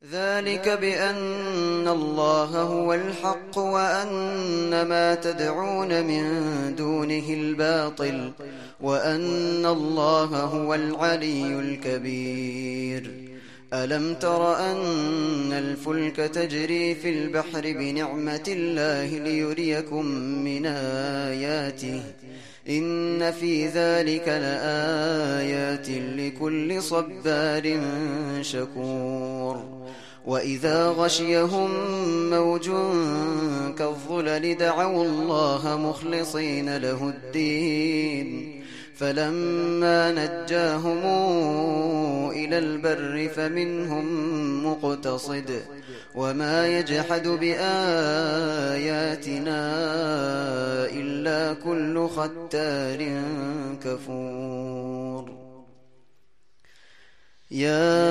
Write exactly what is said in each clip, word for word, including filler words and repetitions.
ذلك بأن الله هو الحق وأن ما تدعون من دونه الباطل وأن الله هو العلي الكبير. ألم تر أن الفلك تجري في البحر بنعمة الله ليريكم من آياته إن في ذلك لآيات لكل صبار شكور. وإذا غشيهم موج كالظلل دعوا الله مخلصين له الدين فلما نجاهم إلى البر فمنهم مقتصد وما يجحد بآياتنا إلا كل ختار كفور. يا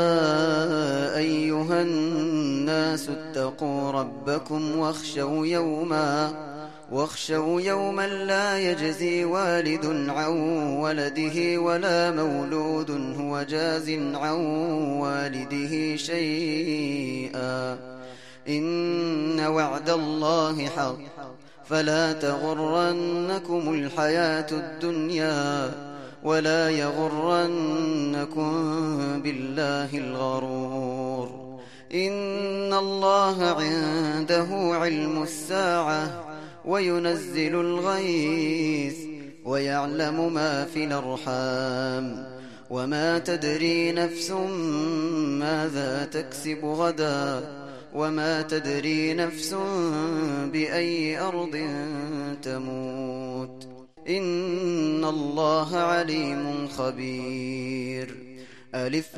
أيها الناس اتقوا ربكم واخشوا يوما واخشوا يوما لا يجزي والد عن ولده ولا مولود هو جاز عن والده شيئا إن وعد الله حق فلا تغرنكم الحياة الدنيا ولا يغرنكم بالله الغرور. إن الله عنده علم الساعة وينزل الغيث ويعلم ما في الأرحام وما تدري نفس ماذا تكسب غدا وما تدري نفس بأي أرض تموت إن الله عليم خبير. ألف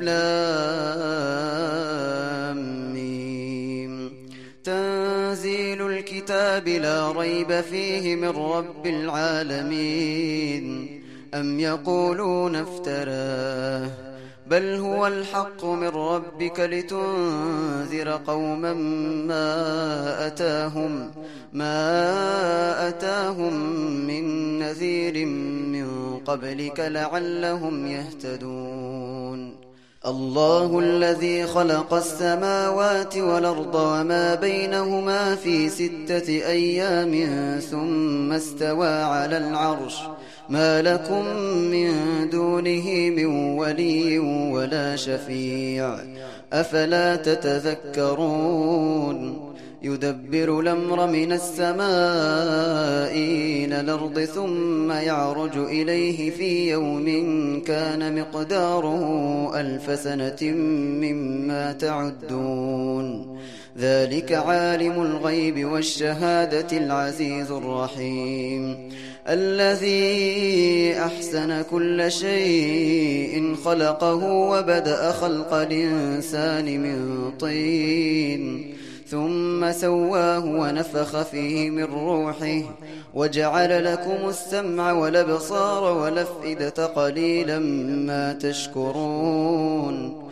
لام ميم تنزيل الكتاب لا ريب فيه من رب العالمين أم يقولون افتراه بل هو الحق من ربك لتنذر قوما ما أتاهم ما أتاهم من نذير من قبلك لعلهم يهتدون. الله الذي خلق السماوات والأرض وما بينهما في ستة أيام ثم استوى على العرش ما لكم من دونه من ولي ولا شفيع أفلا تتذكرون. يدبر الأمر من السماء إلى الأرض ثم يعرج إليه في يوم كان مقداره ألف سنة مما تعدون. ذلك عالم الغيب والشهادة العزيز الرحيم الذي أحسن كل شيء خلقه وبدأ خلق الإنسان من طين ثم سواه ونفخ فيه من روحه وجعل لكم السمع والأبصار والأفئدة قليلا ما تشكرون.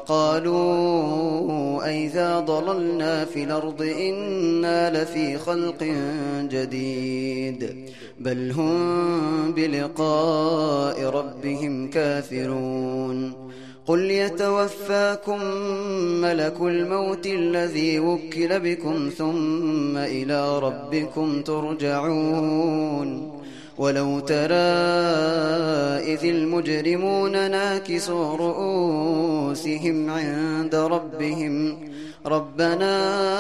وقالوا أئذا ضللنا في الأرض إنا لفي خلق جديد بل هم بلقاء ربهم كافرون. قل يتوفاكم ملك الموت الذي وكل بكم ثم إلى ربكم ترجعون. ولو ترى إذ المجرمون ناكسوا رؤوسهم عند ربهم ربنا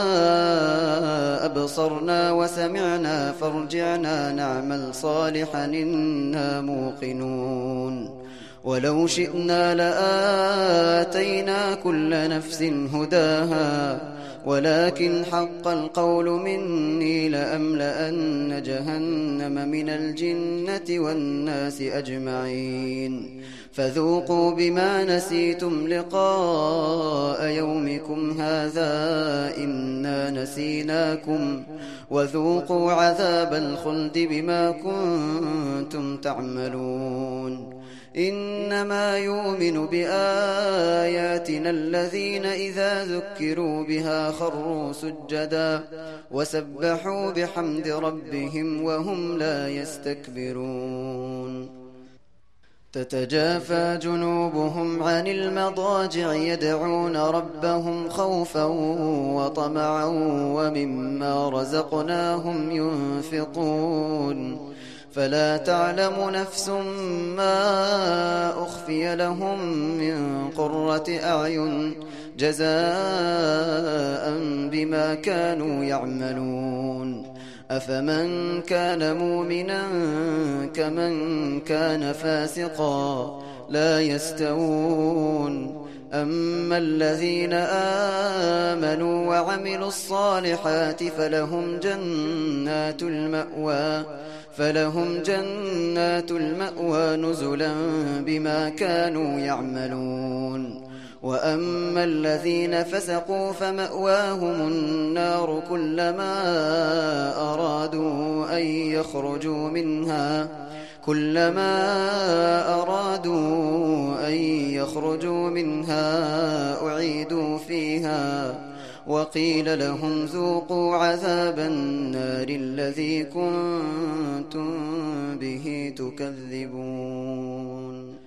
أبصرنا وسمعنا فارجعنا نعمل صالحا إنا موقنون. ولو شئنا لآتينا كل نفس هداها ولكن حق القول مني لأملأن جهنم من الجنة والناس أجمعين فذوقوا بما نسيتم لقاء يومكم هذا إنا نسيناكم وذوقوا عذاب الخلد بما كنتم تعملون. إنما يؤمن بآياتنا الذين إذا ذكروا بها خروا سجدا وسبحوا بحمد ربهم وهم لا يستكبرون. تتجافى جنوبهم عن المضاجع يدعون ربهم خوفا وطمعا ومما رزقناهم ينفقون فلا تعلم نفس ما أخفي لهم من قرة أعين جزاء بما كانوا يعملون أفمن كان مؤمنا كمن كان فاسقا لا يستوون أما الذين آمنوا وعملوا الصالحات فلهم جنات المأوى فلهم جنات المأوى نزلا بما كانوا يعملون وأما الذين فسقوا فمأواهم النار كلما أرادوا أن يخرجوا منها كلما أرادوا أن يخرجوا منها أعيدوا فيها وقيل لهم ذوقوا عذاب النار الذي كنتم به تكذبون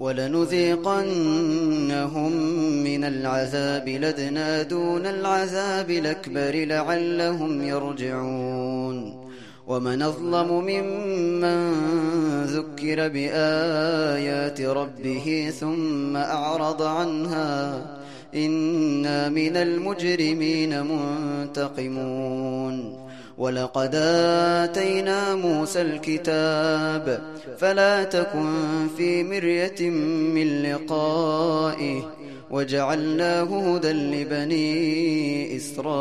ولنذيقنهم من العذاب الأدنى دون العذاب الأكبر لعلهم يرجعون ومن أظلم ممن ذكر بآيات ربه ثم أعرض عنها إنا من المجرمين منتقمون ولقد آتينا موسى الكتاب فلا تكن في مرية من لقائه وجعلناه هدى لبني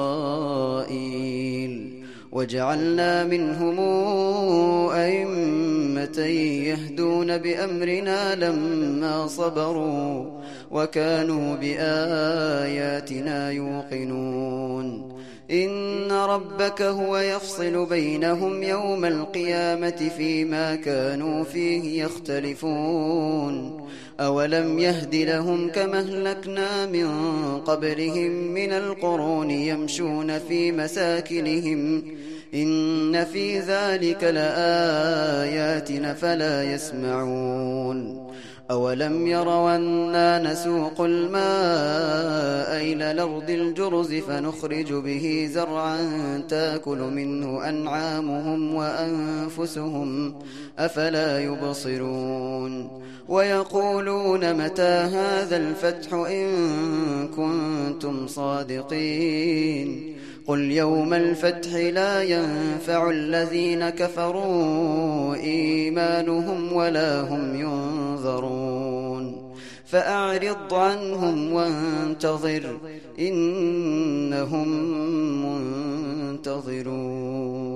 إسرائيل وجعلنا منهم أئمة يهدون بأمرنا لما صبروا وكانوا بآياتنا يوقنون إن ربك هو يفصل بينهم يوم القيامة فيما كانوا فيه يختلفون أولم يهد لهم كما أهلكنا من قبلهم من القرون يمشون في مساكنهم إن في ذلك لآيات فلا يسمعون أولم يروا أنا نسوق الماء إلى الأرض الجرز فنخرج به زرعا تأكل منه أنعامهم وأنفسهم أفلا يبصرون ويقولون متى هذا الفتح إن كنتم صادقين قل يوم الفتح لا ينفع الذين كفروا إيمانهم ولا هم ينظرون فأعرض عنهم وانتظر إنهم منتظرون.